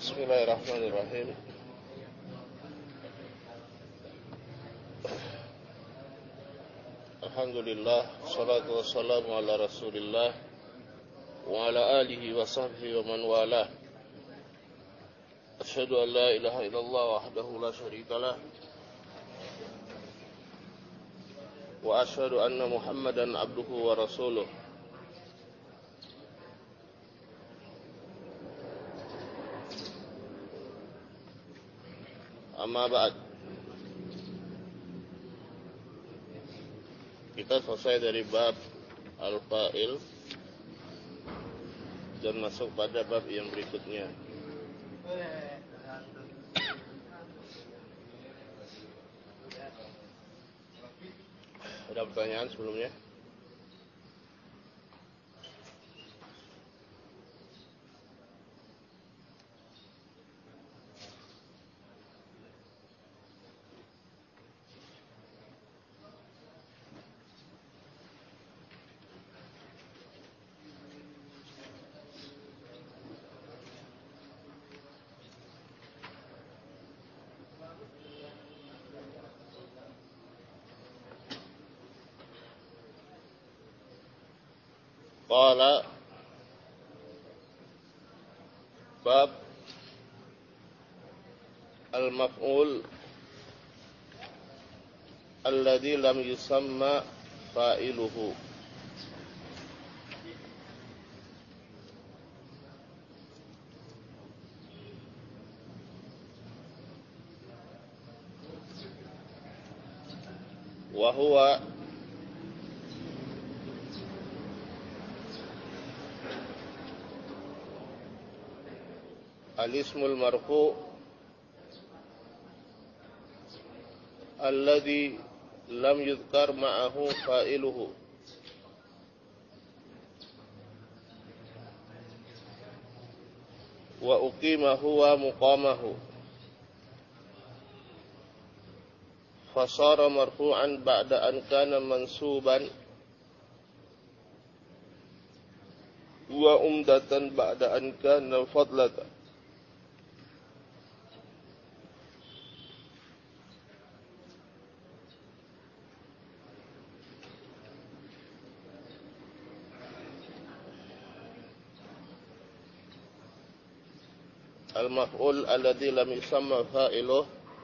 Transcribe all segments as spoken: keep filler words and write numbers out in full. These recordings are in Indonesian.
Bismillahirrahmanirrahim. Alhamdulillah, salatu wassalamu ala Rasulillah wa ala alihi wa sahbihi wa man walah. Asyhadu an la ilaha illallah wahdahu la syarikalah wa asyhadu anna Muhammadan abduhu wa rasuluh. Amma ba'd. Kita selesai dari bab al-fa'il dan masuk pada bab yang berikutnya. Ada pertanyaan sebelumnya? Qala bab al-maf'ul alladhi lam yusamma fa'iluhu. Wa huwa al-ismul marfu' alladhi lam yudhkar ma'ahu fa'iluhu wa uqima huwa muqamahu fasara marfu'an ba'da an kana mansuban wa umdatan ba'da an kana fadlatan. Al-maf'ul alladhi lam yusamma fa'iluh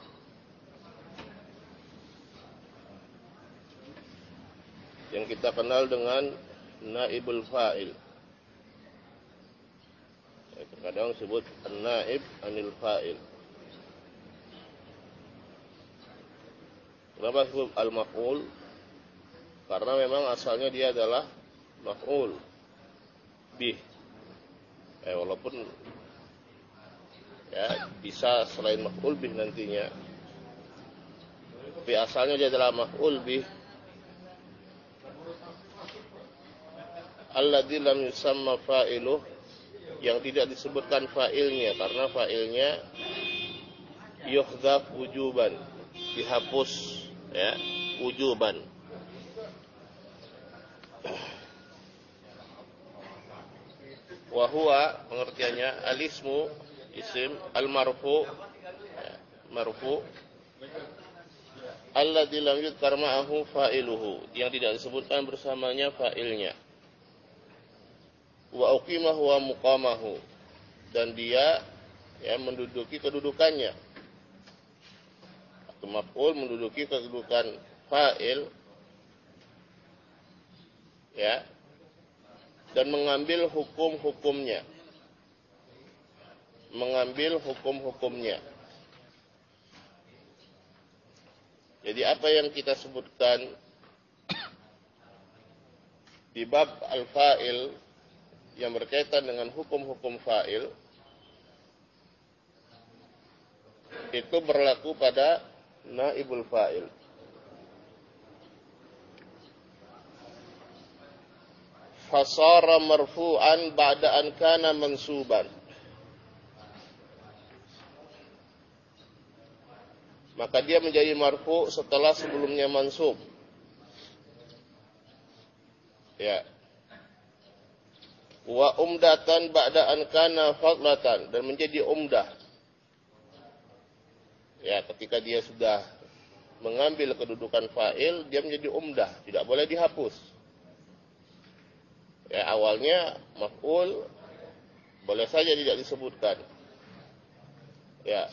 yang kita kenal dengan naibul fa'il. Terkadang disebut naib anil fa'il. Kenapa disebut al-maf'ul? Karena memang asalnya dia adalah maf'ul bih. Eh walaupun ya bisa selain maf'ul bih nantinya, tapi asalnya dia adalah maf'ul bih alladzi lam yusamma fa'iluh, yang tidak disebutkan fa'ilnya karena fa'ilnya yuhdzaf wujuban, dihapus ya, wujuban. Wa huwa pengertiannya al-ismu isim al-marfu' marfu' alladzi lam yudhkar ma'ahu fa'iluhu, yang tidak disebutkan bersamanya fa'ilnya, wa uqima huwa muqamahu, dan dia ya menduduki kedudukannya, atau maf'ul menduduki kedudukan fa'il ya, dan mengambil hukum-hukumnya mengambil hukum-hukumnya. Jadi apa yang kita sebutkan di bab al-fa'il yang berkaitan dengan hukum-hukum fa'il itu berlaku pada naibul fa'il. Fasara marfu'an ba'da an kana mansuban, maka dia menjadi marfu setelah sebelumnya mansub. Ya. Wa umdatan ba'da an kana fadlatan, dan menjadi umdah. Ya, ketika dia sudah mengambil kedudukan fa'il, dia menjadi umdah, tidak boleh dihapus. Ya, awalnya maf'ul boleh saja tidak disebutkan. Ya.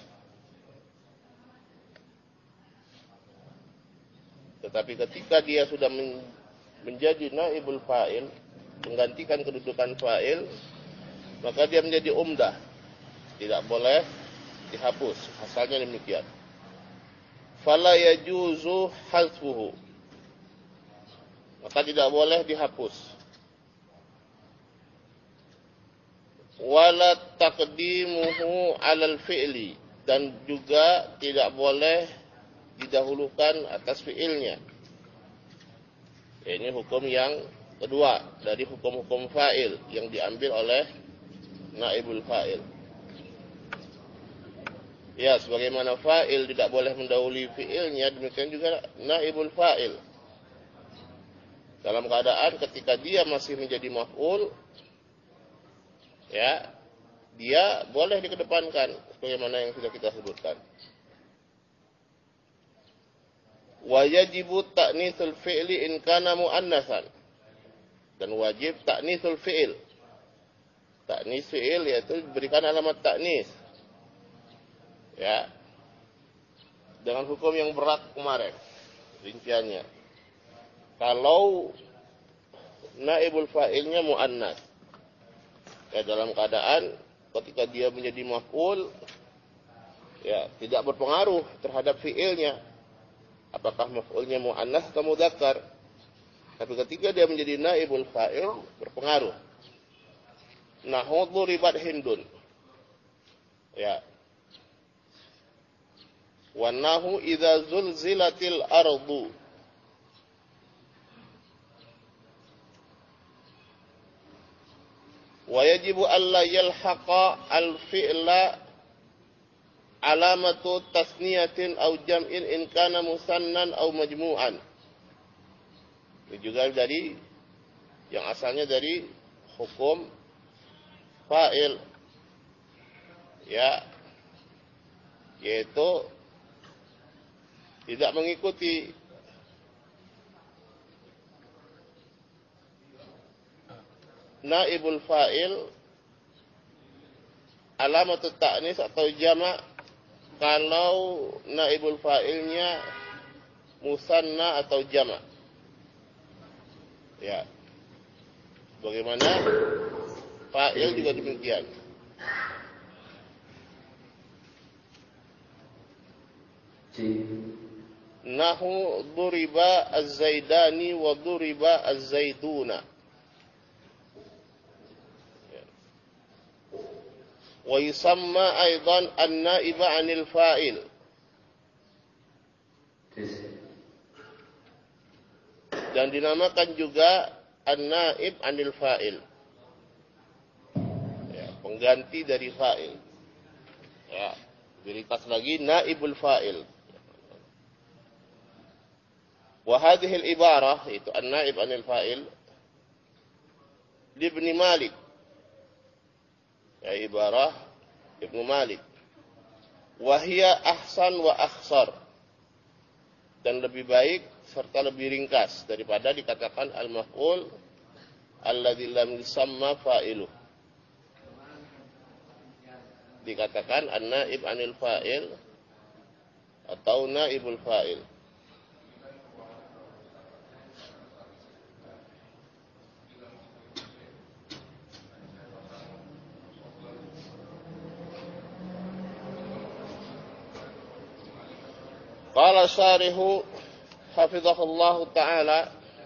Tetapi ketika dia sudah menjadi naibul fa'il, menggantikan kedudukan fa'il, maka dia menjadi umdah, tidak boleh dihapus. Asalnya demikian. Fala yajuzu hazfuhu, maka tidak boleh dihapus. Wala taqdimuhu 'alal fi'li, dan juga tidak boleh didahulukan atas fi'ilnya. Ini hukum yang kedua dari hukum-hukum fa'il yang diambil oleh naibul fa'il. Ya, sebagaimana fa'il tidak boleh mendahului fi'ilnya, demikian juga naibul fa'il. Dalam keadaan ketika dia masih menjadi maf'ul, ya, dia boleh dikedepankan sebagaimana yang sudah kita sebutkan. Wa yajibu ta'nitsul fi'li in kana mu'annatsan, dan wajib ta'nitsul fi'il. Ta'nis fi'il yaitu diberikan alamat ta'nis. Ya. Dengan hukum yang berat kemarin rinciannya. Kalau naibul fa'ilnya mu'annas, ya, dalam keadaan ketika dia menjadi maf'ul, ya, tidak berpengaruh terhadap fi'ilnya. Apakah maf'ulnya mu'annas atau mudzakkar? Tapi ketika dia menjadi naibul fa'il, berpengaruh. Nahu duribat hindun. Ya. Wa nahu idza zulzilatil ardu. Wa yajibu alla yalhaqa al-fi'la alamatu tasniyatin aw jam'in in kana musannan aw majmu'an. Ini juga dari yang asalnya dari hukum fa'il, ya, yaitu tidak mengikuti naibul fa'il alamatut ta'nis atau jama' kalau naibul fa'ilnya musanna atau jama'. Ya. Bagaimana fa'il juga demikian. Nahu duriba az-zaidani wa duriba az-zaiduna. Wa yusamma aidan an-naiba 'anil fa'il. Dan dinamakan juga an-naib 'anil fa'il. Ya, pengganti dari fa'il. Ya, dirikas lagi naibul fa'il. Wa hadhihi al-ibarah, itu an-naib 'anil fa'il, li Ibn Malik. Ya, ibarah Ibnu Malik. Wahia ahsan wa akhsar, dan lebih baik serta lebih ringkas daripada dikatakan al-maf'ul alladzi lam yusamma fa'iluh. Dikatakan an-naib 'anil fa'il atau naibul fa'il. Qala syarihu hafizahullahu ta'ala,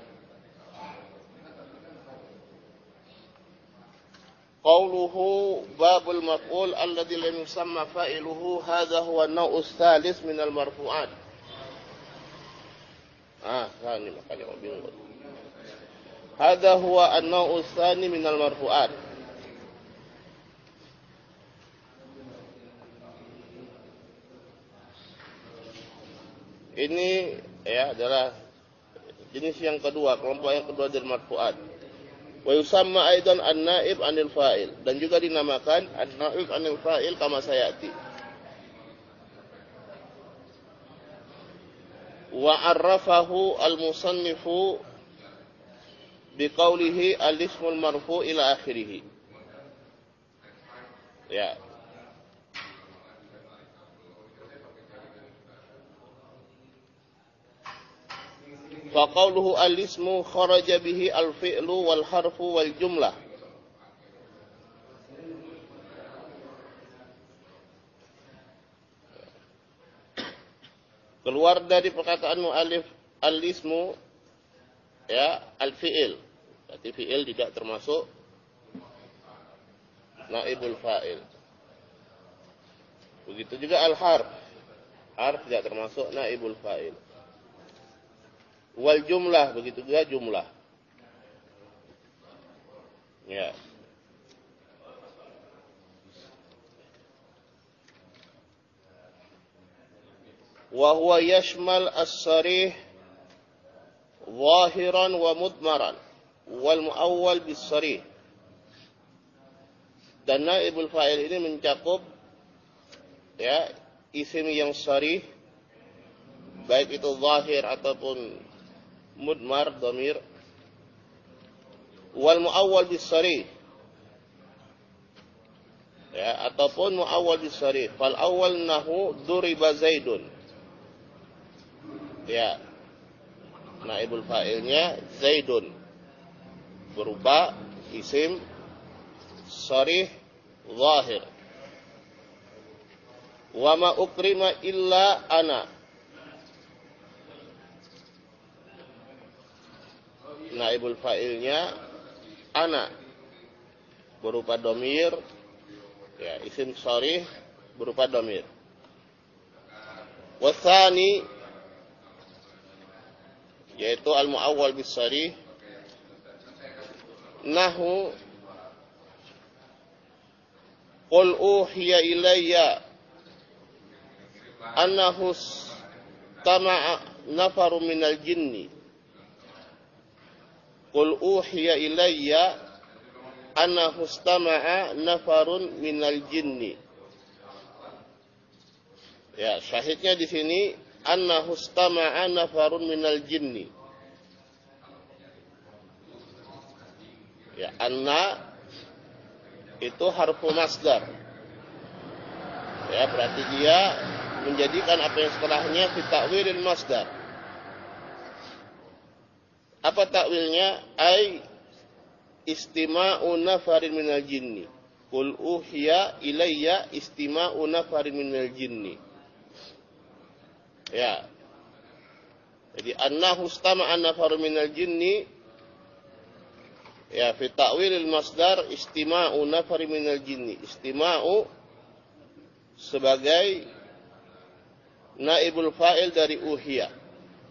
qawluhu babul maf'ul alladhi lam yusamma fa'iluhu hadha huwa an-naw'u ats-tsalits min al-marfu'at. Ah, ini makanya mau bingung. Hadha huwa an-naw'u ats-tsani min al-marfu'at. Ini, ya, adalah jenis yang kedua, kelompok yang kedua dari marfu'at. Wa yusamma aidan an-naib 'anil fa'il, dan juga dinamakan an-naib 'anil fa'il kama sayati. Wa 'arrafahu al-musannifu biqaulihi al-ismul marfu' ila akhirih. Ya. Fa qawluhu al-ismu kharaja bihi al-fi'lu wal harfu wal jumlah. Keluar dari perkataan mu'alif al-ismu, ya, al-fi'il. Berarti fi'il tidak termasuk naibul fa'il. Begitu juga al-harf. Harf tidak termasuk naibul fa'il. Wal jumlah, begitu juga jumlah. Ya. Wa huwa yashmal as-sarih zahiran wa mudmaran wal muawwal bis-sarih. Dan naibul fa'il ini mencakup, ya, isim yang sarih, baik itu zahir ataupun mudmar dhamir, wal muawwal bis-sarih, ya, ataupun muawwal bis-sarih. Fal awwal nahu duriba zaidun, ya, naibul fa'ilnya zaidun berupa isim sarih zahir. Wa ma ukrima illa ana, naibul fa'ilnya ana berupa domir, ya, isim sarih berupa domir. Wasani, yaitu al-muawwal bis-sarih, nahu qul uhiya ilayya annahu tama'a nafaru minal jinni. Qul uhiya ilayya annahu istama'a nafarun minal jinni. Ya, syahidnya di sini annahu istama'a nafarun minal jinni. Ya, anna itu harfu masdar. Ya, berarti dia menjadikan apa yang setelahnya fi ta'wilil masdar. Apa takwilnya? Ai istima'u nafarin minal jinni. Qul uhiya ilayya istima'u nafarin minal jinni. Ya. Jadi annahu istama'a nafarun minal jinni, ya, fi ta'wilil masdar istima'u nafarin minal jinni. Istima'u sebagai naibul fa'il dari uhiya.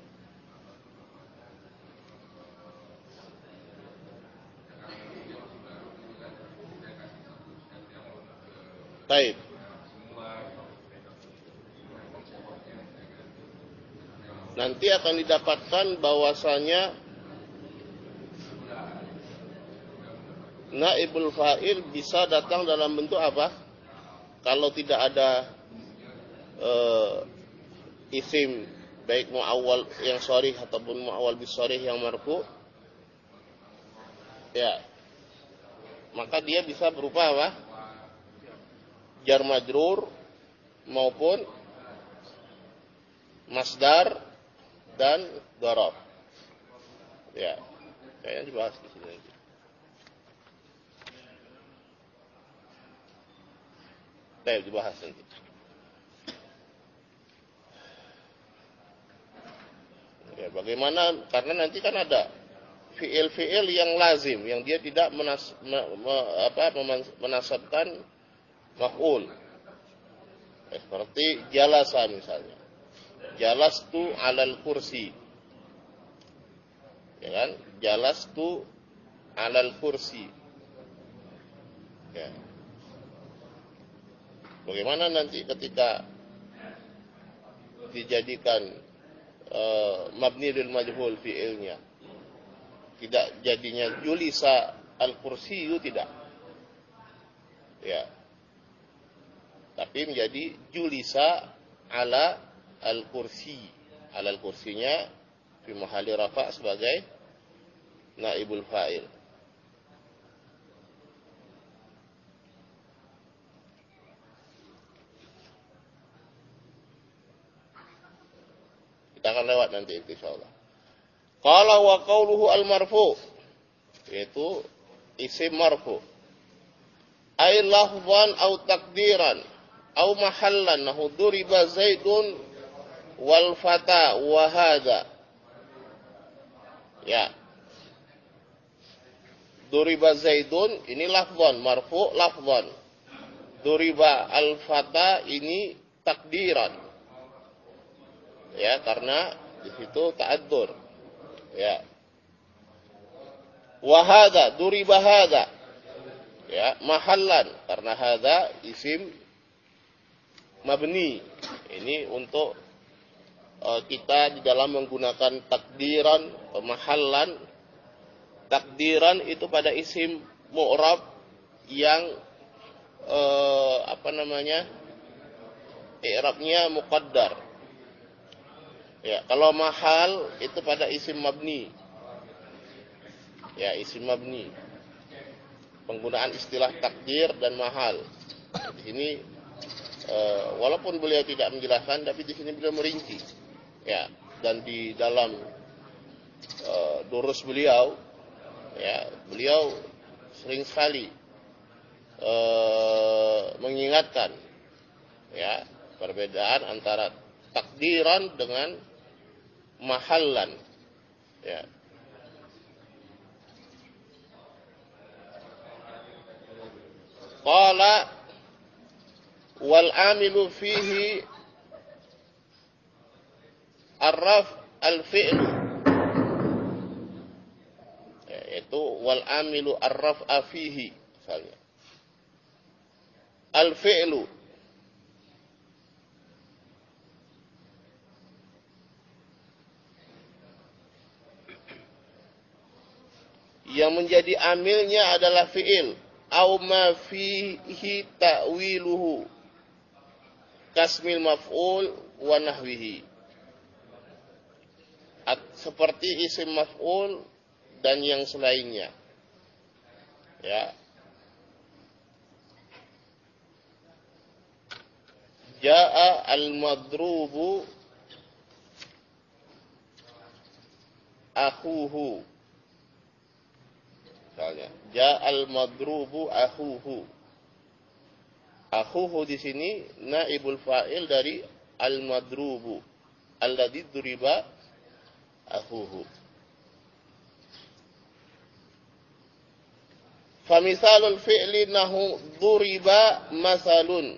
Baik. Nanti akan didapatkan bahwasanya naibul fa'il bisa datang dalam bentuk apa? Kalau tidak ada uh, isim baik muawwal yang sharih ataupun muawwal bis-sharih yang marfu, ya, maka dia bisa berupa apa? Jar majrur maupun masdar dan dzaraf. Ya, kayaknya dibahas di sini lagi. Baik, dibahas nanti. Ya, bagaimana? Karena nanti kan ada fiil-fiil yang lazim, yang dia tidak menas, me, me, apa, menasabkan maf'ul. Ya, seperti jalasa misalnya. Jalastu alal kursi. Ya kan? Jalastu alal kursi. Ya. Bagaimana nanti ketika dijadikan uh, mabni lil majhul fi'ilnya, tidak jadinya julisa al-kursiyu tidak. Ya. Tapi menjadi julisa ala al-kursi. Ala al-kursinya fi mahalli rafa' sebagai naibul fa'il. Kita akan lewat nanti insyaallah. Qala wa qawluhu al-marfu, yaitu isim marfu. Ay lafzan au takdiran au mahallan nahu duriba zaidun wal fata wa hadha. Ya. Duriba zaidun ini lafzan marfu lafzan. Duriba al fata ini takdiran. Ya, karena di situ ta'addur. Ya. Wa hadha duriba hadha. Ya, mahallan karena hadha isim mabni. Ini untuk uh, kita di dalam menggunakan takdiran, mahallan. Takdiran itu pada isim mu'rab yang uh, apa namanya? I'rabnya muqaddar. Ya, kalau mahal itu pada isim mabni. Ya, isim mabni. Penggunaan istilah takdir dan mahal. Di sini e, walaupun beliau tidak menjelaskan, tapi di sini beliau merinci. Ya, dan di dalam e, durus beliau, ya, beliau sering sekali e, mengingatkan, ya, perbedaan antara takdiran dengan mahallan. Ya. Qala wal amilu fihi arraf al-fi'l, yaitu wal amilu arraf fihi misalnya al-fi'lu yang menjadi amilnya adalah fi'il au ma fihi ta'wiluhu kasmil maf'ul wa nahwihi, seperti isim maf'ul dan yang selainnya. Ya. Ja'a al-madrubu akhuhu. Misalnya, ja'al madrubu akhuhu. Akhuhu di sini naibul fa'il dari al-madrubu alladzi duriba akhuhu. Famisalul fi'li nahu duriba masalun.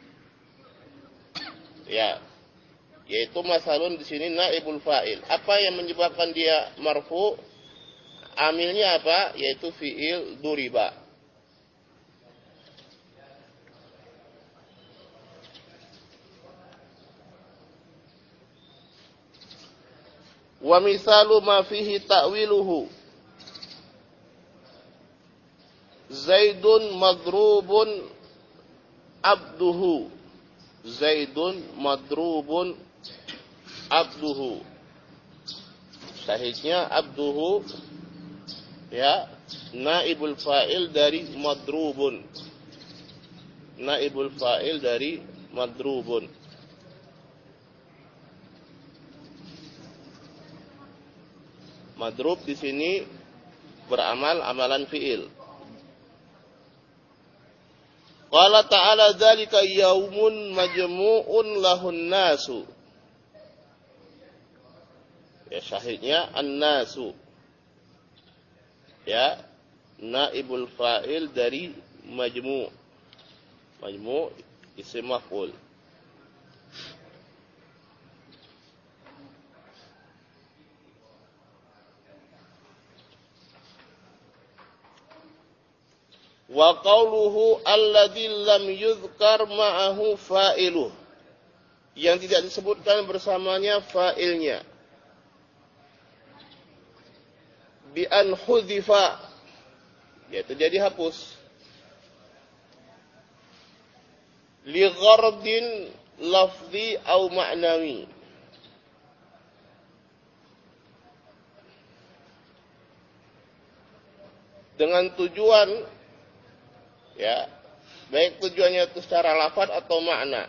Ya. Yaitu masalun di sini naibul fa'il. Apa yang menyebabkan dia marfu? Amilnya apa? Yaitu fi'il duriba. Wa misalu ma fihi ta'wiluhu Zaidun madrubun abduhu. Zaidun madrubun abduhu. Sahihnya abduhu, ya, naibul fa'il dari madrubun. Naibul fa'il dari madrubun. Madrub di sini beramal amalan fi'il. Qala ta'ala dzalika yaumun majmu'un lahun nasu. Ya, syahidnya an-nasu. Ya, naibul fa'il dari majmu'. Majmu' isim maf'ul. Wa qawluhu alladzi lam yuzkar ma'ahu fa'iluh, yang tidak disebutkan bersamanya fa'ilnya. Bi an hudhifa, yaitu dia dihapus. Li ghardin lafzi au ma'nawi. Dengan tujuan, ya, baik tujuannya itu secara lafaz atau makna.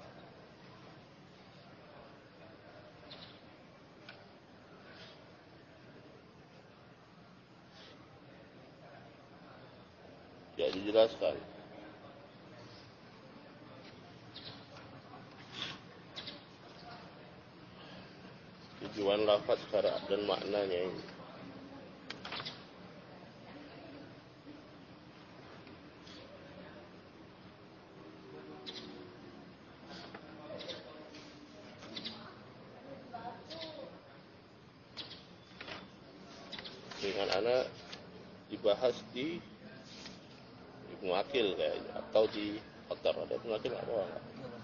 Ya, dijelaskan. Tujuan lafaz secara dan maknanya ini. Dengan anak dibahas di Ibnu Aqil kayaknya, atau di Qatar. Ada Ibnu Aqil apa enggak?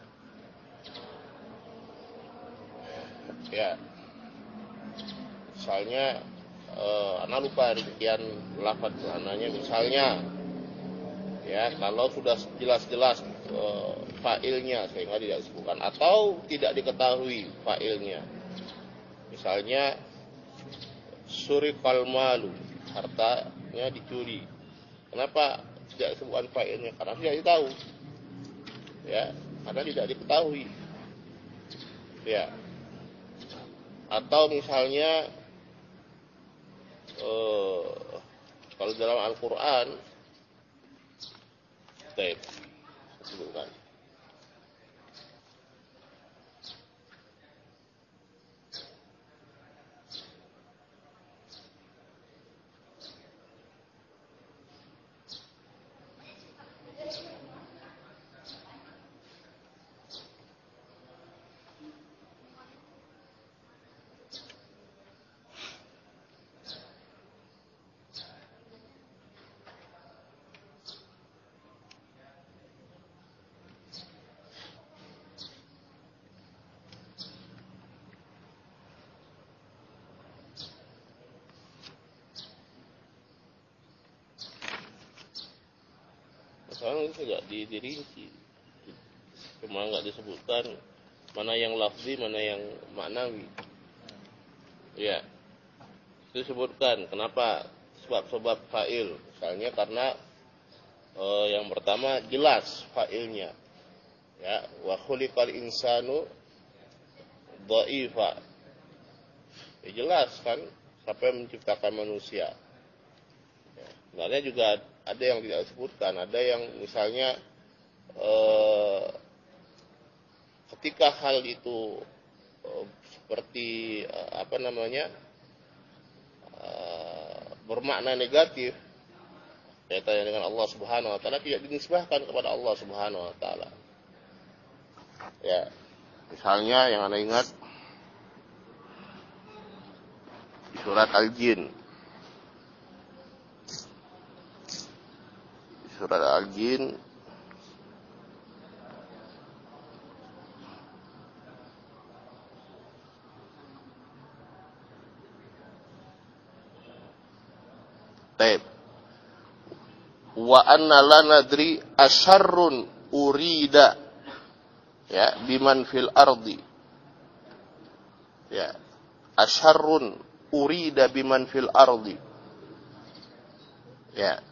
Ya, misalnya eh, anak lupa rincian lafaz maknanya. Misalnya, ya, kalau sudah jelas-jelas eh, fa'ilnya sehingga tidak disebutkan atau tidak diketahui fa'ilnya. Misalnya suriqal malu, hartanya dicuri. Kenapa tidak disebutkan fa'ilnya? Karena tidak ditahu. Ya, karena tidak diketahui. Ya. Atau misalnya eh, kalau dalam Al-Qur'an, baik, sebutkan. Sekarang tidak dirinci, cuma nggak disebutkan mana yang lafzi, mana yang maknawi. Ya, disebutkan kenapa sebab-sebab fa'il. Misalnya karena eh, yang pertama jelas fa'ilnya. Ya, wa khuliqal insanu dha'ifa. Ya, jelas kan siapa yang menciptakan manusia. Ya, sebenarnya juga ada yang tidak disebutkan, ada yang misalnya eh, ketika hal itu eh, seperti eh, apa namanya eh, bermakna negatif kaitannya dengan Allah Subhanahu wa taala, tidak dinisbahkan kepada Allah Subhanahu wa taala. Ya, misalnya yang Anda ingat di surat Al-Jin. Surat Al-Jin Taib. Wa anna la nadri asyarrun urida, ya, biman fil ardi. Ya, asyarrun urida biman fil ardi. Ya.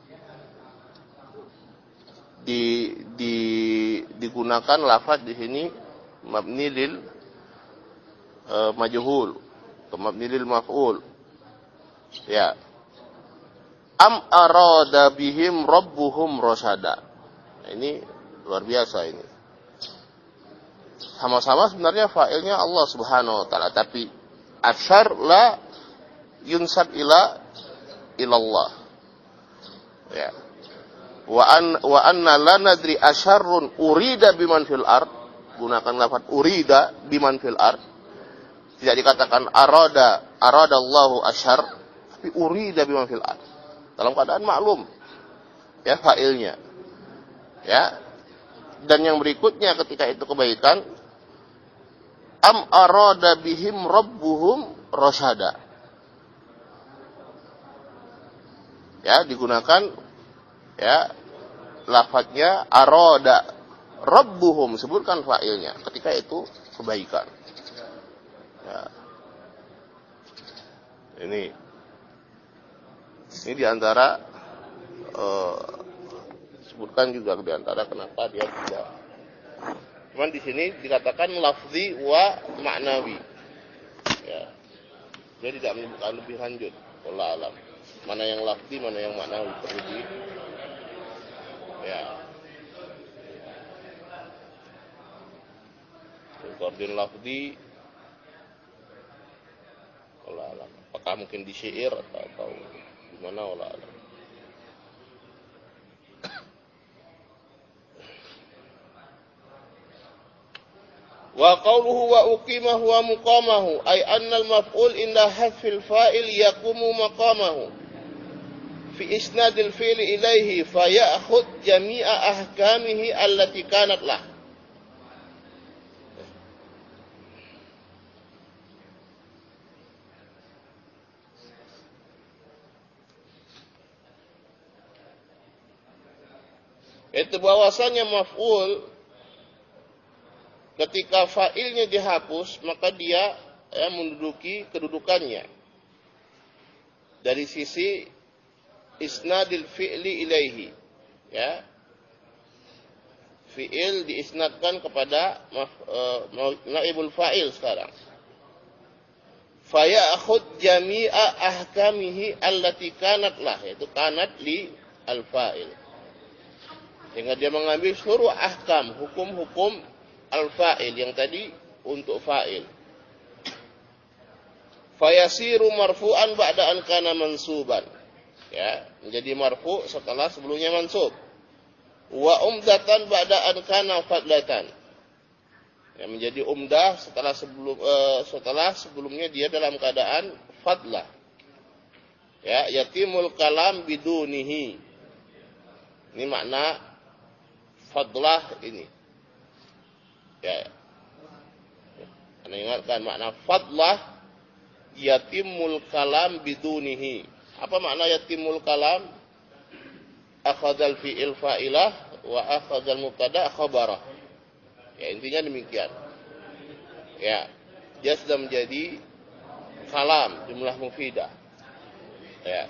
Di, di digunakan lafaz di sini mabni lil e, majhul atau mabni lil maf'ul. Ya. Am arada bihim rabbuhum rasyada. Ini luar biasa ini. Sama-sama sebenarnya fa'ilnya Allah Subhanahu wa taala, tapi asyar la yunsab ila ilallah. Ya. Wa an wa anna la nadri asyarrun urida biman fil ard, gunakan lafaz urida biman fil ard, tidak dikatakan arada arada Allahu asyar, tapi urida biman fil ard, dalam keadaan maklum ya fa'ilnya. Ya, dan yang berikutnya ketika itu kebaikan, am arada bihim rabbuhum rasyada, ya, digunakan ya, lafadznya aroda rabbuhum, sebutkan fa'ilnya ketika itu kebaikan. Ya. Ini ini diantara uh, sebutkan juga diantara kenapa dia tidak. Cuman di sini dikatakan lafzi wa maknawi. Ya. Dia tidak menyebutkan lebih lanjut. Wallahu alam. Mana yang lafzi, mana yang maknawi perlu di. Ya. Koordin lafzi. Wallahu alam. Apakah mungkin di syair atau, atau di mana, wallahu alam. Wa qawluhu wa uqimah wa muqamahu ay anna al-maf'ul inda hadfil fa'il yaqumu maqamahu fi isnadil fi'li ilaihi fa ya'khudh jami'a ahkamihi allati kanat lah. Itu bahwasanya maf'ul ketika fa'ilnya dihapus, maka dia ya, menduduki kedudukannya dari sisi isnadil fi'li ilaihi. Ya, fi'il diisnadkan kepada uh, naibul fa'il sekarang. Faya'khud jami'a ahkamihi allati kanat lah, yaitu kanat li al-fa'il. Sehingga dia mengambil seluruh ahkam, hukum-hukum al-fa'il yang tadi untuk fa'il. Fayasiru marfu'an ba'da an kana mansuban. Ya, menjadi marfu' setelah sebelumnya mansub. Wa umdatan ba'da an kana fadlatan. Ya, menjadi umdah setelah sebelum uh, setelah sebelumnya dia dalam keadaan fadlah. Ya, yatimul kalam bidunihi. Ini makna fadlah ini. Ya, Anda ingatkan makna fadlah yatimul kalam bidunihi. Apa makna yatimul kalam? Akhadzal fi'il fa'ilah wa akhadzal mubtada khabarah. Ya, intinya demikian. Ya, dia sudah menjadi kalam jumlah mufidah. Ya.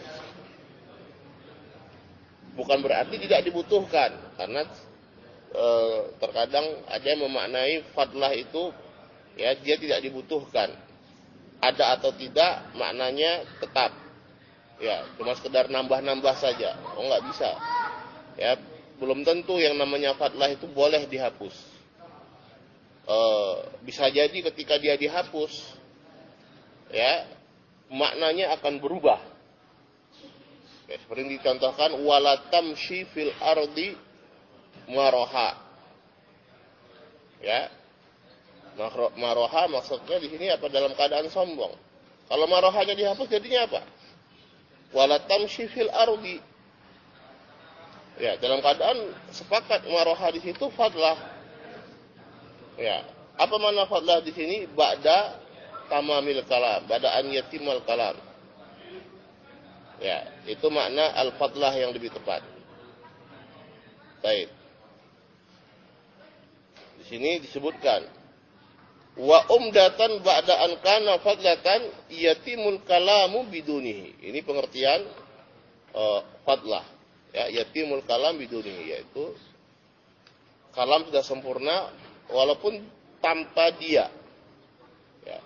Bukan berarti tidak dibutuhkan, karena E, terkadang ada yang memaknai fadlah itu ya dia tidak dibutuhkan, ada atau tidak maknanya tetap, ya cuma sekedar nambah-nambah saja. Oh, nggak bisa, ya belum tentu yang namanya fadlah itu boleh dihapus. E, bisa jadi ketika dia dihapus, ya maknanya akan berubah. Ya, seperti dicontohkan walatam fil ardi maroha. Ya. Maroha maksudnya di sini apa? Dalam keadaan sombong. Kalau marohanya dihapus jadinya apa? Wala tamshi fil ardi. Ya, dalam keadaan sepakat maroha di situ fadlah. Ya. Apa makna fadlah di sini? Ba'da tamamil kalam, ba'da an yatimal kalam. Ya, itu makna al-fadlah yang lebih tepat. Baik. Sini disebutkan wa umdatan ba'da an kana fadlatan yatimul kalamu bidunihi. Ini pengertian uh, fadlah. Ya, yatimul kalam bidunihi, yaitu kalam sudah sempurna walaupun tanpa dia. Ya.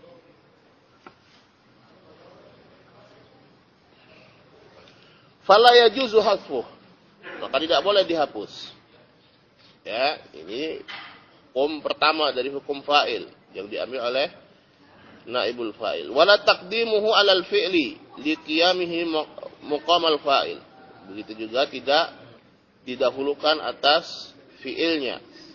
Fala yajuzu hasfuh. Maka tidak boleh dihapus. Ya, ini hukum pertama dari hukum fa'il yang diambil oleh naibul fa'il. Wala taqdimuhu 'alal fi'li liqiyamihi muqamal fa'il. Begitu juga tidak didahulukan atas fi'ilnya.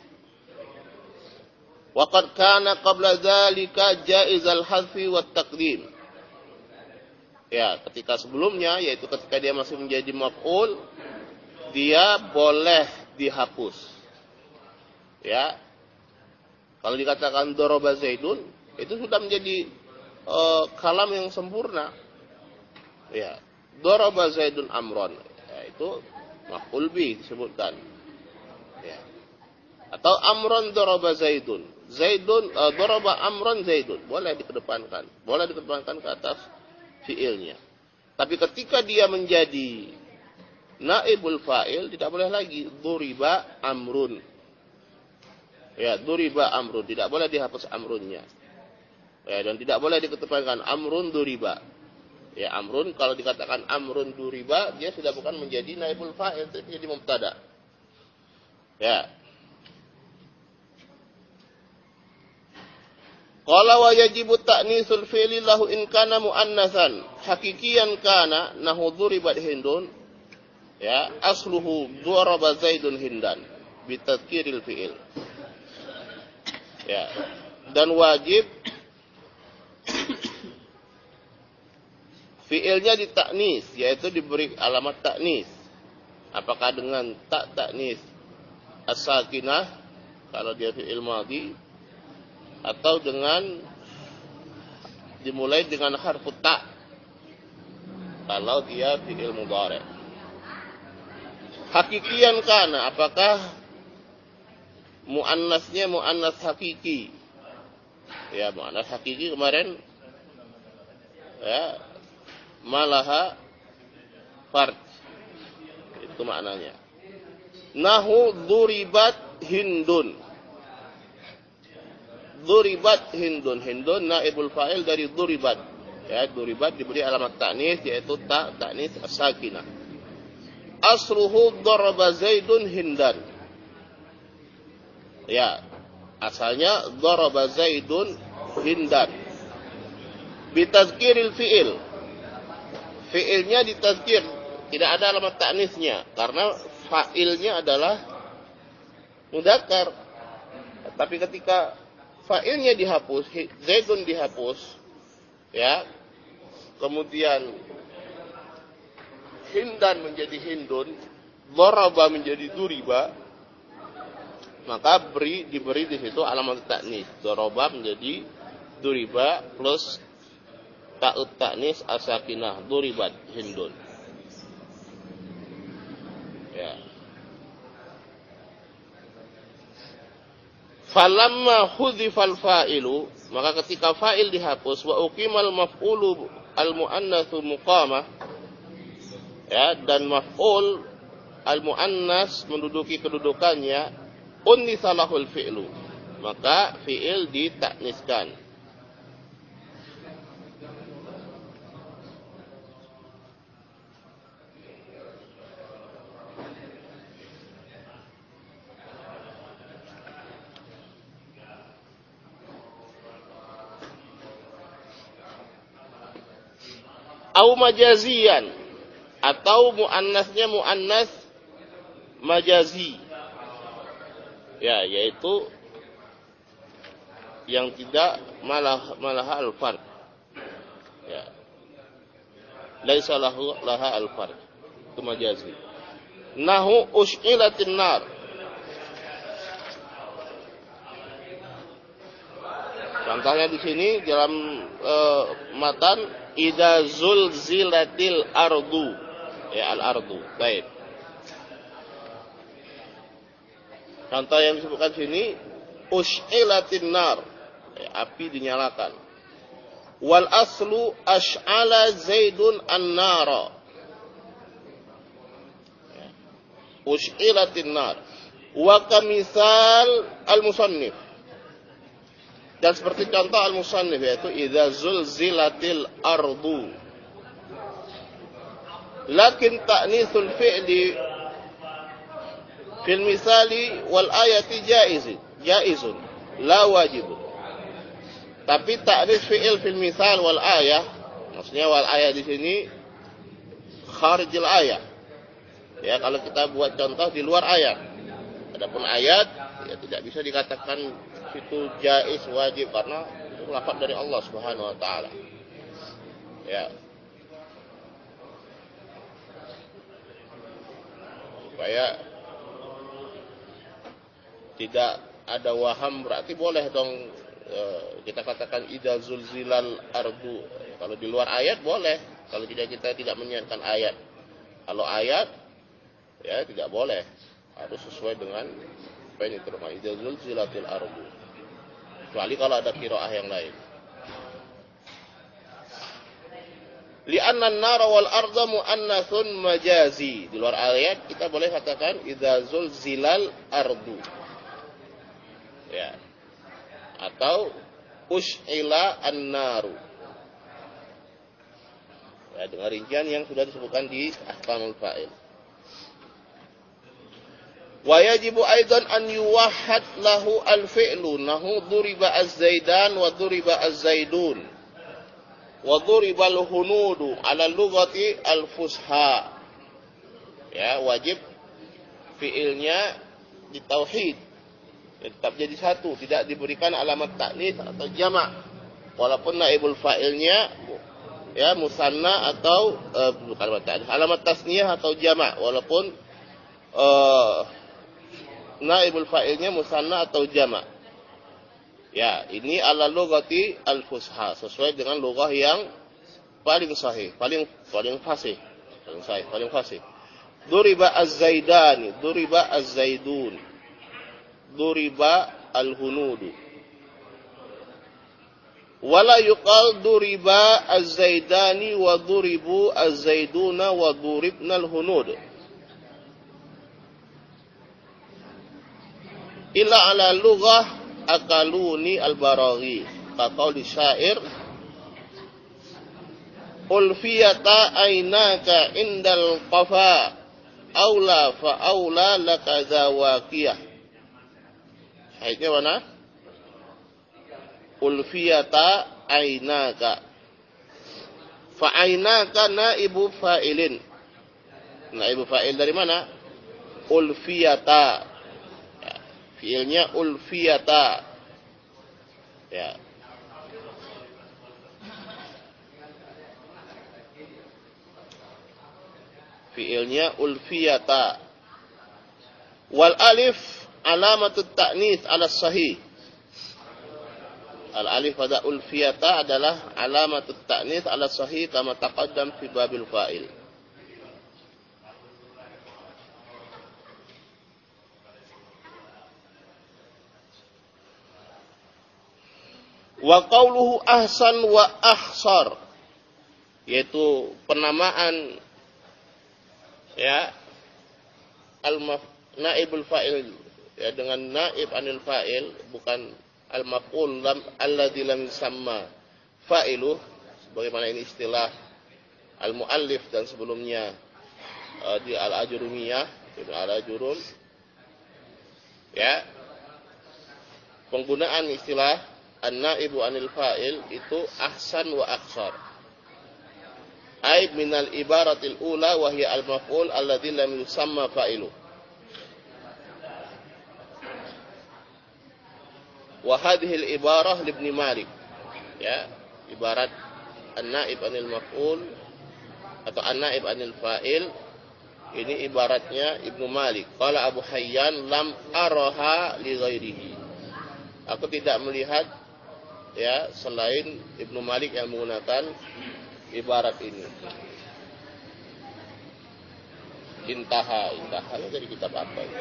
Wa qad kana qabla dzalika jaizal hadfi wat taqdim. Ya, ketika sebelumnya yaitu ketika dia masih menjadi maf'ul, dia boleh dihapus. Ya. Kalau dikatakan doroba Zaidun, itu sudah menjadi uh, kalam yang sempurna. Ya, doroba Zaidun Amron. Ya, itu maf'ul bih disebutkan. Ya. Atau amron daraba zaidun. Zaidun uh, daraba amron zaidun. Boleh dikedepankan. Boleh dikedepankan ke atas fiilnya. Tapi ketika dia menjadi naibul fa'il tidak boleh lagi duriba amrun. Ya, duriba amrun, tidak boleh dihapus amrunnya. Ya, dan tidak boleh dikedepankan amrun duriba. Ya, amrun kalau dikatakan amrun duriba dia sudah bukan menjadi naibul fa'il, tapi menjadi mubtada. Ya. Qala wa yajibu ta'nisul fi'li lahu in kana muannatsan hakikiyan kana nahu duribat hindun ya asluhu daraba zaidun hindan bitadhkiril fi'il. Ya. Dan wajib fi'ilnya ditaknis, yaitu diberi alamat taknis. Apakah dengan tak taknis as-sakinah kalau dia fi'il madhi, atau dengan dimulai dengan harfu ta kalau dia fi'il mudhari'. Hakikian kana, apakah muannasnya muannas hakiki? Ya, muannas hakiki kemarin ya malaha fard, itu maknanya. Nahu duribat hindun. Duribat hindun. Hindun naibul fa'il dari duribat. Ya, duribat diberi alamat ta'nis yaitu ta ta'nis as-sakinah. Asluhu daraba zaidun hindan. Ya, asalnya daraba zaidun hindan. Bitazkiril fi'il. Fi'ilnya ditazkir, tidak ada alamat ta'nisnya karena fa'ilnya adalah mudzakkar. Tapi ketika fa'ilnya dihapus, zaidun dihapus, ya, kemudian hindan menjadi hindun, daraba menjadi duriba, maka beri diberi di situ alamat ta'nis. Daraba menjadi duriba plus ta'ut ta'nis as-sakinah, duribat hindun. Ya. Falamma hudzifal fa'ilu, maka ketika fa'il dihapus, wa uqimal maf'ulu al-muannatsu muqamah, ya, dan maf'ul al-muannas menduduki kedudukannya, unnitsa lahul fi'lu, maka fi'il ditakniskan. Au majazian, atau muannasnya muannas majazi, ya, yaitu yang tidak malah malah al-fard, ya, laisa lahu laha al-fard, itu majazi. Nahu us'ilatin nar, contohnya di sini dalam uh, matan idza zulzilatil ardu, ya, al-ardu. Baik. Contoh yang disebutkan sini us'ilatin nar, ya, api dinyalakan. Wal aslu ash'ala zaidun an-nara. Ya. Us'ilatin nar. Wa kamisal al-musannif. Dan seperti contoh al-musannif yaitu idza zulzilatil ardu. Lakin ta'nitsul fi'li fil misali wal ayati jaizun, jaizun, la wajib. Tapi ta'nis fi'il fil misal wal ayah, maksudnya wal ayah di sini kharijil ayah. Ya, kalau kita buat contoh di luar ayat. Adapun ayat ya tidak bisa dikatakan itu jaiz wajib karena itu lafaz dari Allah Subhanahu wa taala. Ya. Supaya tidak ada waham, berarti boleh dong e, kita katakan idza zulzilal ardu. Kalau di luar ayat boleh, kalau tidak kita tidak menyiarkan ayat. Kalau ayat Ya, tidak boleh. Harus sesuai dengan apa yang diterima. Idza zulzilatil ardu. Kecuali kalau ada qiraah yang lain. Li'anna an-nara wal arda muannatsun majazi. Di luar ayat kita boleh katakan idza zulzilal ardu. Ya. Atau ush'ila an-naru. Ya, dengan rincian yang sudah disebutkan di ahkamul fa'il. Wa yajibu aidan an yuwahhad lahu al-fi'lu nahu duriba az-zaidan wa duriba az-zaidun. Wa duribal hunudu ala lughati al-fusha. Ya, wajib fiilnya ditauhid. Ya, tetap jadi satu, tidak diberikan alamat ta'nits atau jamak. Walaupun naibul fa'ilnya ya musanna atau uh, bukan alamat ta'nits, alamat tasniyah atau jamak, walaupun uh, naibul fa'ilnya musanna atau jamak. Ya, ini ala lughati al-fusha, sesuai dengan lughah yang paling sahih, paling paling fasih, paling sahih, paling fasih. Duriba az-zaidani, duriba az-zaidun, duriba al-hunudu. Wala yuqal duriba az-zaidani wa duribu az-zaiduna wa duribna al-hunud. Illa ala lughah akaluni al-baraghi. Kaqauli syair ulfiyata aynaka indal qafa aula fa aula laka zawaqiyah. Ayatnya mana? Ulfiyata aynaka. Fa aynaka naibu fa'ilin. Naibu fa'il dari mana? Ulfiyata. Fiilnya ulfiyata. Ya. Fiilnya ulfiyata. Wal alif alamatut ta'nits ala sahih. Al alif pada ulfiyata adalah alamatut ta'nits ala sahih kama taqaddam fi babil fa'il. Wa qawluhu ahsan wa ahsar, yaitu penamaan ya al naibul fa'il ya dengan naib anil fa'il, bukan al maf'ul lam alladzi lam yusamma fa'iluh, sebagaimana ini istilah al muallif dan sebelumnya uh, di al ajrumiyah, di al ajrum ya. Penggunaan istilah an-naibu anil fa'il itu ahsan wa aksar. Ay minal ibaratil ula wa hiya al-maf'ul alladzi lam yusamma fa'ilu. Wa hadhihi al-ibarah li Ibn Malik. Ya, ibarat an-naib anil maf'ul atau an-naib anil fa'il ini ibaratnya Ibnu Malik. Qala Abu Hayyan lam araha li ghairihi. Aku tidak melihat ya selain Ibnu Malik yang menggunakan ibarat ini. Intaha, intaha dari kitab apa ini?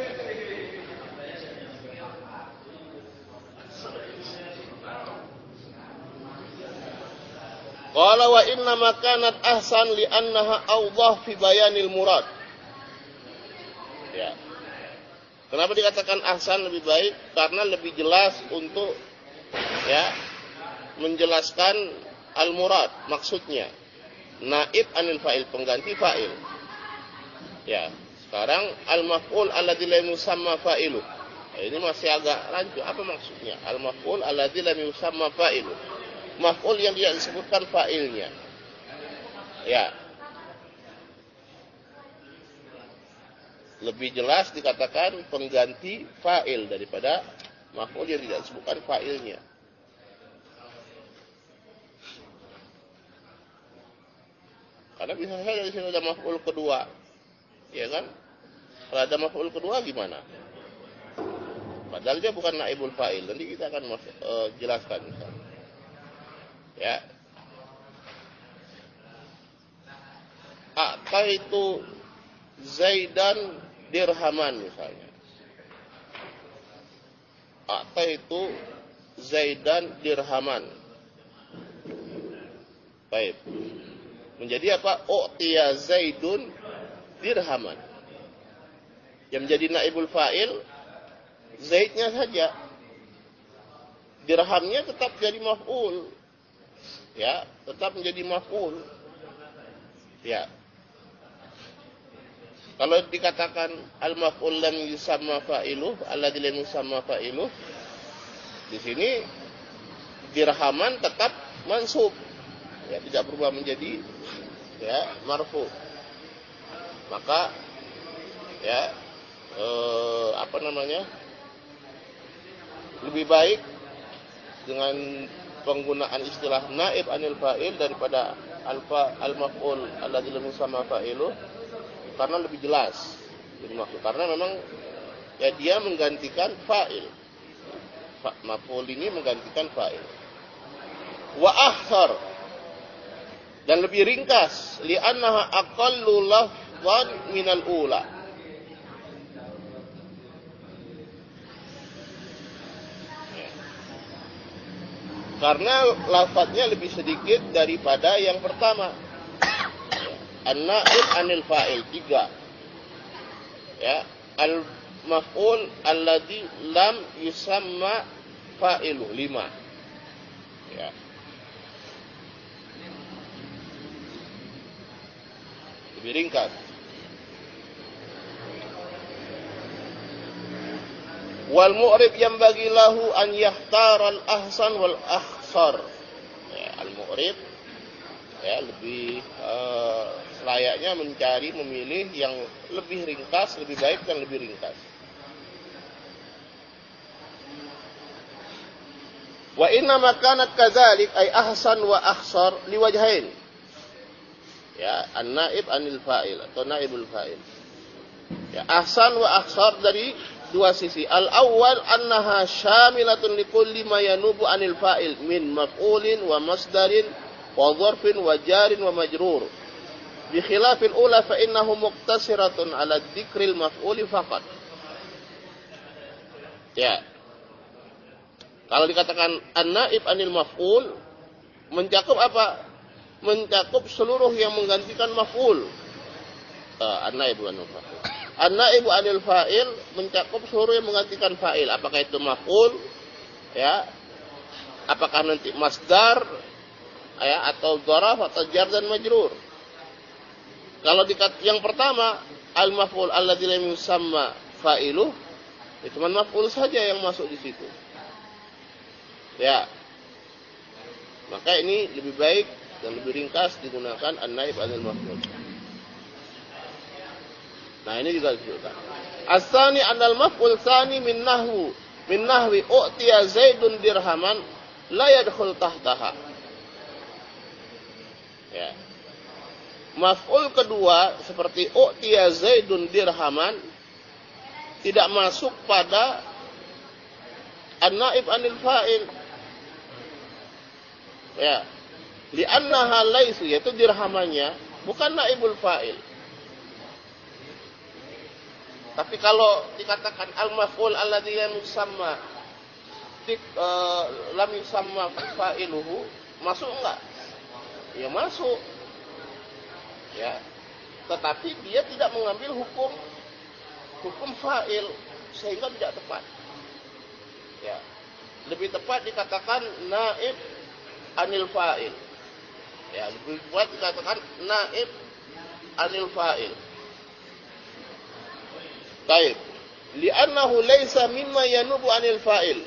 Qala wa inna ma kanat ahsan li annaha awdah fi bayanil murad. Ya. Kenapa dikatakan ahsan lebih baik? Karena lebih jelas untuk ya menjelaskan al-murad, maksudnya naib anil fa'il, pengganti fa'il. Ya, sekarang al-maf'ul alladzi lam yusamma fa'ilu. Nah, ini masih agak rancu, apa maksudnya? Al-maf'ul alladzi lam yusamma fa'ilu. Maf'ul yang tidak disebutkan fa'ilnya. Ya. Lebih jelas dikatakan pengganti fa'il daripada maf'ul yang tidak disebutkan fa'ilnya. Karena bisa saja di sini ada maf'ul kedua, ya kan? Kalau ada maf'ul kedua gimana? Padahal dia bukan naibul fa'il. Nanti kita akan uh, jelaskan misalnya. Ya. A'taitu Zaidan dirhaman misalnya. Ataitu Zaidan dirhaman. Baik. Menjadi apa? U'tiya Zaidun dirhaman. Yang menjadi naibul fa'il Zaidnya saja. Dirhamnya tetap jadi maf'ul. Ya, tetap menjadi maf'ul. Ya. Kalau dikatakan al-maf'ul lam yusamma fa'iluh, alladzi lam yusamma fa'iluh, di sini dirhaman tetap mansub. Ya, tidak berubah menjadi ya marfu. Maka ya eh, apa namanya? Lebih baik dengan penggunaan istilah naib anil fa'il daripada alfa al-maf'ul alladzi lam yusamma fa'iluh, karena lebih jelas jadi maksud. Karena memang ya dia menggantikan fa'il. Maf'ul ini menggantikan fa'il. Wa ahsar, dan lebih ringkas, li'annaha aqallu lafdhan minal ula. Karena lafadznya lebih sedikit daripada yang pertama. An-naib anil fa'il tiga. Ya, al-maf'ul alladzi lam yusamma fa'ilu lima. Ya. Lebih ringkas. Wal mu'rib yanbaghi lahu an yahtara al-ahsan wal akhsar. Ya, al-mu'rib ya lebih uh, layaknya mencari memilih yang lebih ringkas, lebih baik dan lebih ringkas. Wa inna ma kanat kadzalik ay ahsan wa akhsar liwajhain. Ya, an-naib anil fa'il atau naibul fa'il. Ya, ahsan wa akhsar dari dua sisi. Al-awwal annaha syamilatun likulli ma yanubu anil fa'il min maf'ulin wa masdarin wa dzarfin wa jarin wa majrur. Bi khilafil ula fa innahu muqtasiratun ala dzikril maf'uli faqat. Ya. Kalau dikatakan an-naib anil maf'ul mencakup apa? Mencakup seluruh yang menggantikan maf'ul. Uh, an-naib anil maf'ul. An-naib anil fa'il mencakup seluruh yang menggantikan fa'il. Apakah itu maf'ul? Ya. Apakah nanti masdar? Ya, atau dzaraf atau jar dan majrur. Kalau dikat yang pertama al-maf'ul alladzi lam yusamma fa'iluh, itu cuma maf'ul saja yang masuk di situ. Ya. Maka ini lebih baik dan lebih ringkas digunakan an-naib anil maf'ul. Nah, ini juga disebutkan. As-tsani anal maf'ul tsani min nahwu min nahwi u'tiya Zaidun dirhaman la yadkhul tahtaha. Ya. Maf'ul kedua seperti u'tiya Zaidun dirhaman tidak masuk pada an-naib anil fa'il. Ya. Li'annaha laisu, yaitu dirhamannya bukan naibul fa'il. Tapi kalau dikatakan al-maf'ul alladzi lam yusamma uh, lam yusamma fa'iluhu, masuk enggak? Ya masuk. Ya. Tetapi dia tidak mengambil hukum hukum fa'il sehingga tidak tepat. Ya. Lebih tepat dikatakan naib anil fa'il. Ya, lebih tepat dikatakan naib anil fa'il. Baik. Li'annahu laisa mimma yanubu anil fa'il.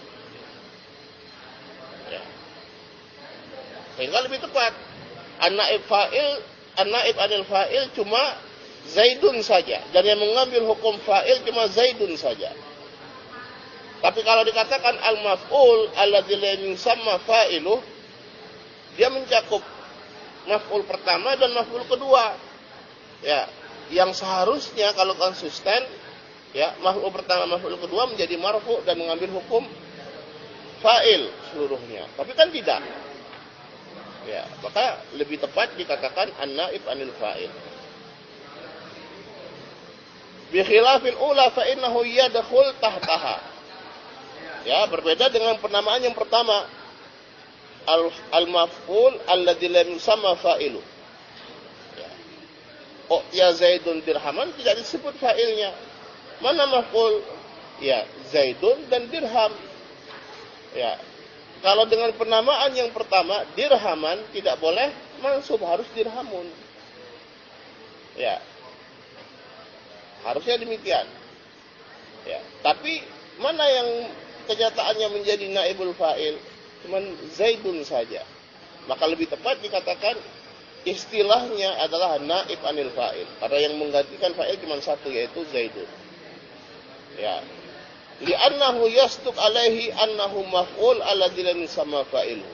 Ya. Sehingga lebih tepat. An-naib fa'il, an-naib anil fa'il cuma Zaidun saja. Dan yang mengambil hukum fa'il cuma Zaidun saja. Tapi kalau dikatakan al-maf'ul alladzi lam yusamma fa'iluh, dia mencakup maf'ul pertama dan maf'ul kedua. Ya, yang seharusnya kalau konsisten, ya, maf'ul pertama, maf'ul kedua menjadi marfu dan mengambil hukum fa'il seluruhnya. Tapi kan tidak. Ya, maka lebih tepat dikatakan an-naib anil fa'il. Bi khilafil ula fa innahu yadkhul tahtaha. Ya, berbeda dengan penamaan yang pertama. Al-maf'ul alladzi lam yusamma fa'ilu. Ya. Oh, ya Zaidun dirhaman tidak disebut fa'ilnya. Mana maf'ul? Ya, Zaidun dan dirham. Ya. Kalau dengan penamaan yang pertama, dirhaman tidak boleh mansub, harus dirhamun. Ya. Harusnya demikian. Ya. Tapi mana yang kenyataannya menjadi naibul fa'il? Cuman Zaidun saja. Maka lebih tepat dikatakan istilahnya adalah naib anil fa'il. Karena yang menggantikan fa'il cuma satu, yaitu Zaidun. Ya. Li'annahu yastuk alaihi annahu maf'ul alladzi lam yusamma fa'iluhu.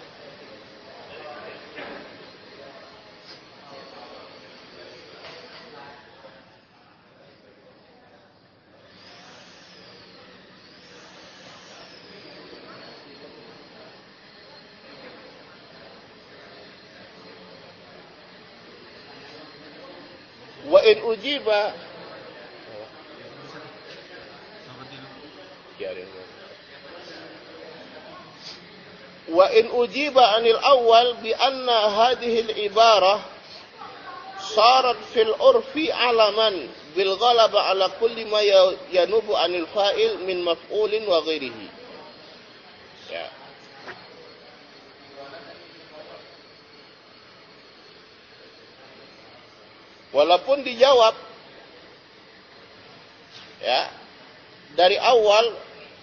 Wa in ujiba Wa in ujiba anil awal bi anna hadhihi al-ibarah sarat fil urfi alaman bil ghalaba ala kulli ma yanubu anil fa'il min maf'ulin wa ghairihi. Ya. Walaupun dijawab ya dari awal,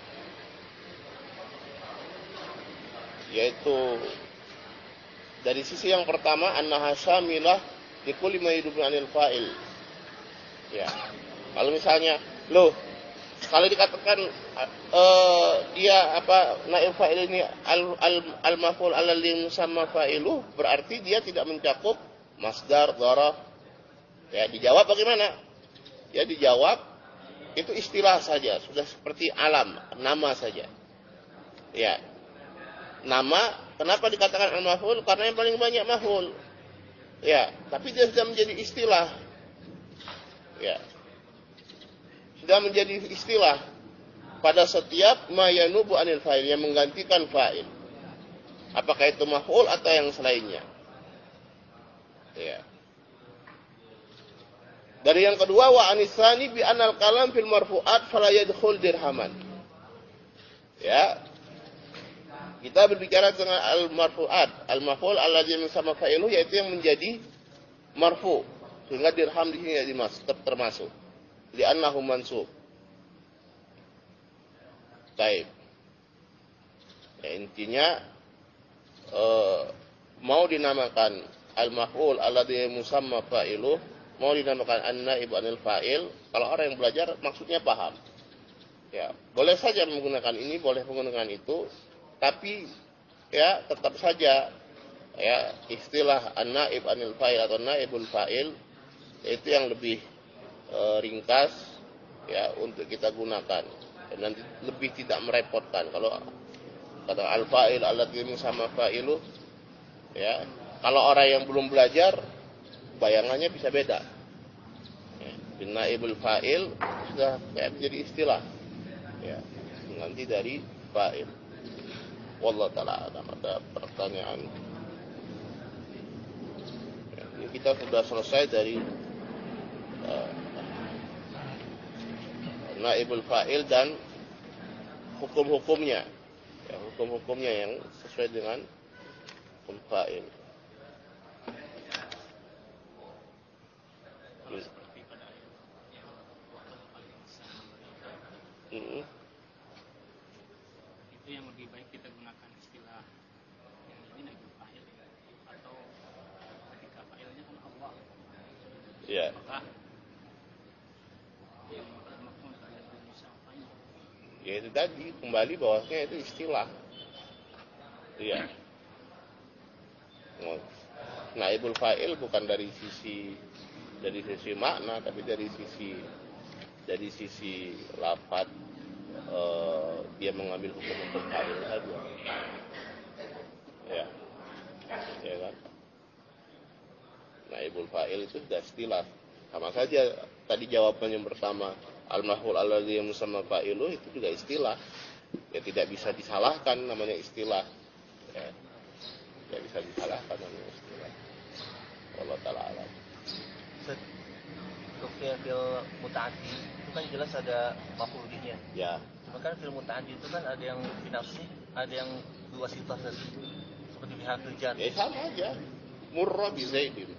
yaitu dari sisi yang pertama annaha syamilah li kulli ma yadubu anil fa'il. Ya. Kalau misalnya, loh, kalau dikatakan uh, dia apa naib fa'il ini al al, al maf'ul alladzi musamma fa'iluh, berarti dia tidak mencakup masdar, dzaraf. Ya, dijawab bagaimana? Ya, dijawab itu istilah saja, sudah seperti alam, nama saja. Ya. Nama, kenapa dikatakan al-maf'ul? Karena yang paling banyak maf'ul. Ya, tapi dia sudah menjadi istilah. Ya. Sudah menjadi istilah pada setiap ma yanubu anil fa'il, yang menggantikan fa'il. Apakah itu maf'ul atau yang selainnya? Ya. Dari yang kedua, wa anisani bi anal kalam fil marfu'at fala yadkhul dirhaman. Ya. Kita berbicara tentang al-marfu'at, al-maf'ul alladzi yusamma fa'iluhu, yaitu yang menjadi marfu. Sehingga dirham di sini dimasuk, termasuk. Li'annahu mansub. Baik. Ya, intinya eh, mau dinamakan al-maf'ul alladzi yusamma fa'iluhu, mau dinamakan an-naib anil fa'il, kalau orang yang belajar maksudnya paham. Ya, boleh saja menggunakan ini, boleh menggunakan itu, tapi ya tetap saja ya istilah an-naib anil fa'il atau naibul fa'il itu yang lebih e, ringkas ya untuk kita gunakan dan nanti lebih tidak merepotkan. Kalau kata al-fa'il alladzi sama fa'ilu, ya kalau orang yang belum belajar bayangannya bisa beda. Ya, naibul fa'il sudah kayak menjadi istilah. Ya, nanti dari fa'il. Wallahu ta'ala ada pertanyaan. Ya, ini kita sudah selesai dari uh, naibul fa'il dan hukum-hukumnya. Ya, hukum-hukumnya yang sesuai dengan hukum fa'il. Hmm. Itu yang lebih baik kita gunakan istilah yang ini naibul fa'il atau ketika fa'ilnya kan Allah. Ya. Maka yang maf'ul alladzi musamma. Ya itu tadi kembali bahwasanya itu istilah. Iya. Naibul fa'il bukan dari sisi dari sisi makna, tapi dari sisi dari sisi lafaz uh, dia mengambil hukum-hukum fa'il saja. Ya. Ya kan? Naibul fa'il itu sudah istilah. Sama saja tadi jawabannya bersama al-mahul alladzi musamma fa'ilu itu juga istilah. Ya tidak bisa disalahkan namanya istilah. Ya. Tidak bisa disalahkan namanya istilah. Allah taala alam. Untuk fil mutaaddi itu kan jelas ada maf'ul bihnya. Ya. Cuma kan fil mutaaddi itu kan ada yang binafsi, ada yang biwasithah tadi. Seperti bihafil jar. Ya sama aja. Murra bi Zaidin.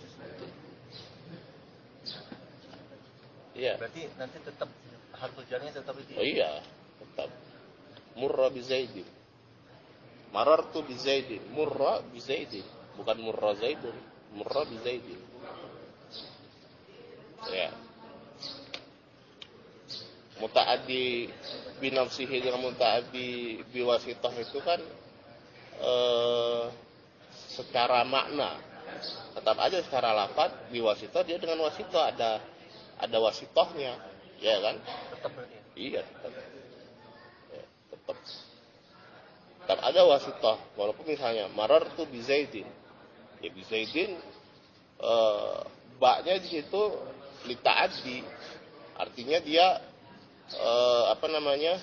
Iya. Berarti nanti tetap harful jarnya tetap itu. Oh iya, tetap. Murra bi Zaidin. Marartu bi Zaidin. Murra bi Zaidin. Bukan murra Zaidun. Murra bi Zaidin. Ya. Muta'addi binafsihi dengan muta'addi biwasithah itu kan eh, secara makna. Tetap aja secara lafaz biwasithah dia dengan wasithah ada ada wasithahnya, ya kan? Tetap berarti. Iya, tetap. Ya, tetap. Tetap ada wasithah walaupun misalnya marartu bi Zaidin. Ya bi Zaidin eh ba-nya di situ li ta'addi. Artinya dia eh, apa namanya?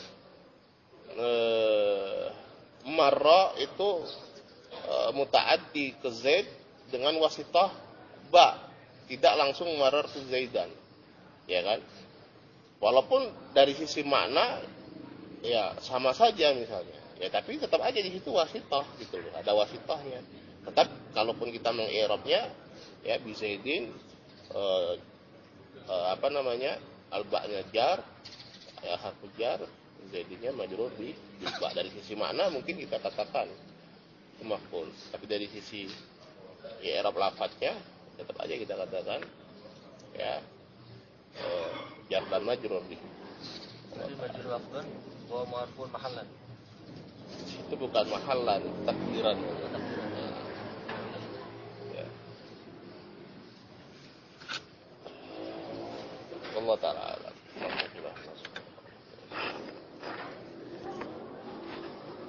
Eh, marra itu eh, muta'addi ke Zaid dengan wasithah ba, tidak langsung marartu Zaidan. Ya kan? Walaupun dari sisi makna ya sama saja misalnya. Ya tapi tetap aja di situ wasithah gitu loh, ada wasithahnya. Tetap kalaupun kita mengi'rabnya ya bi Zaidin eh, eh, apa namanya? Al-ba'nya jar, ya harfu jar, Zaidinnya majrur bi ba. Dari sisi makna mungkin kita katakan maf'ul, tapi dari sisi i'rab lafadznya tetap aja kita katakan ya eh, jar dan majrur bi. Jadi majrur lafzan wa marfu'un mahallan. Itu bukan mahallan, takdiran. Ya. Allah taala